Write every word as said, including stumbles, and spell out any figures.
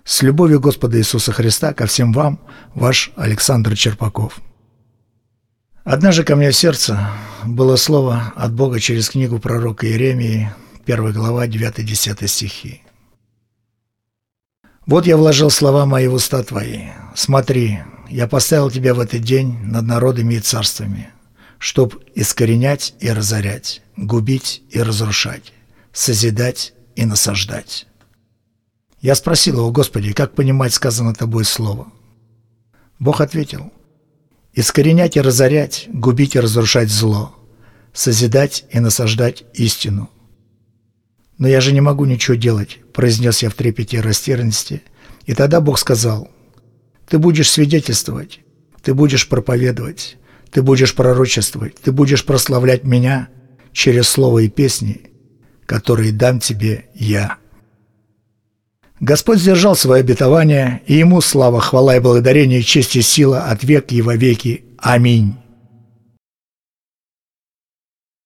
С любовью Господа Иисуса Христа ко всем вам, ваш Александр Черпаков. Однажды ко мне в сердце было слово от Бога через книгу пророка Иеремии, первая глава, девятый-десятый стихи. «Вот я вложил слова мои в уста твои. Смотри, я поставил тебя в этот день над народами и царствами, чтоб искоренять и разорять, губить и разрушать, созидать и насаждать». Я спросил его: Господи, как понимать сказанное тобой слово? Бог ответил: искоренять и разорять, губить и разрушать зло, созидать и насаждать истину. «Но я же не могу ничего делать», – произнес я в трепете и растерянности. И тогда Бог сказал: «Ты будешь свидетельствовать, ты будешь проповедовать, ты будешь пророчествовать, ты будешь прославлять Меня через слово и песни, которые дам тебе Я». Господь сдержал свое обетование, и Ему слава, хвала и благодарение, честь и сила от века и во веки. Аминь.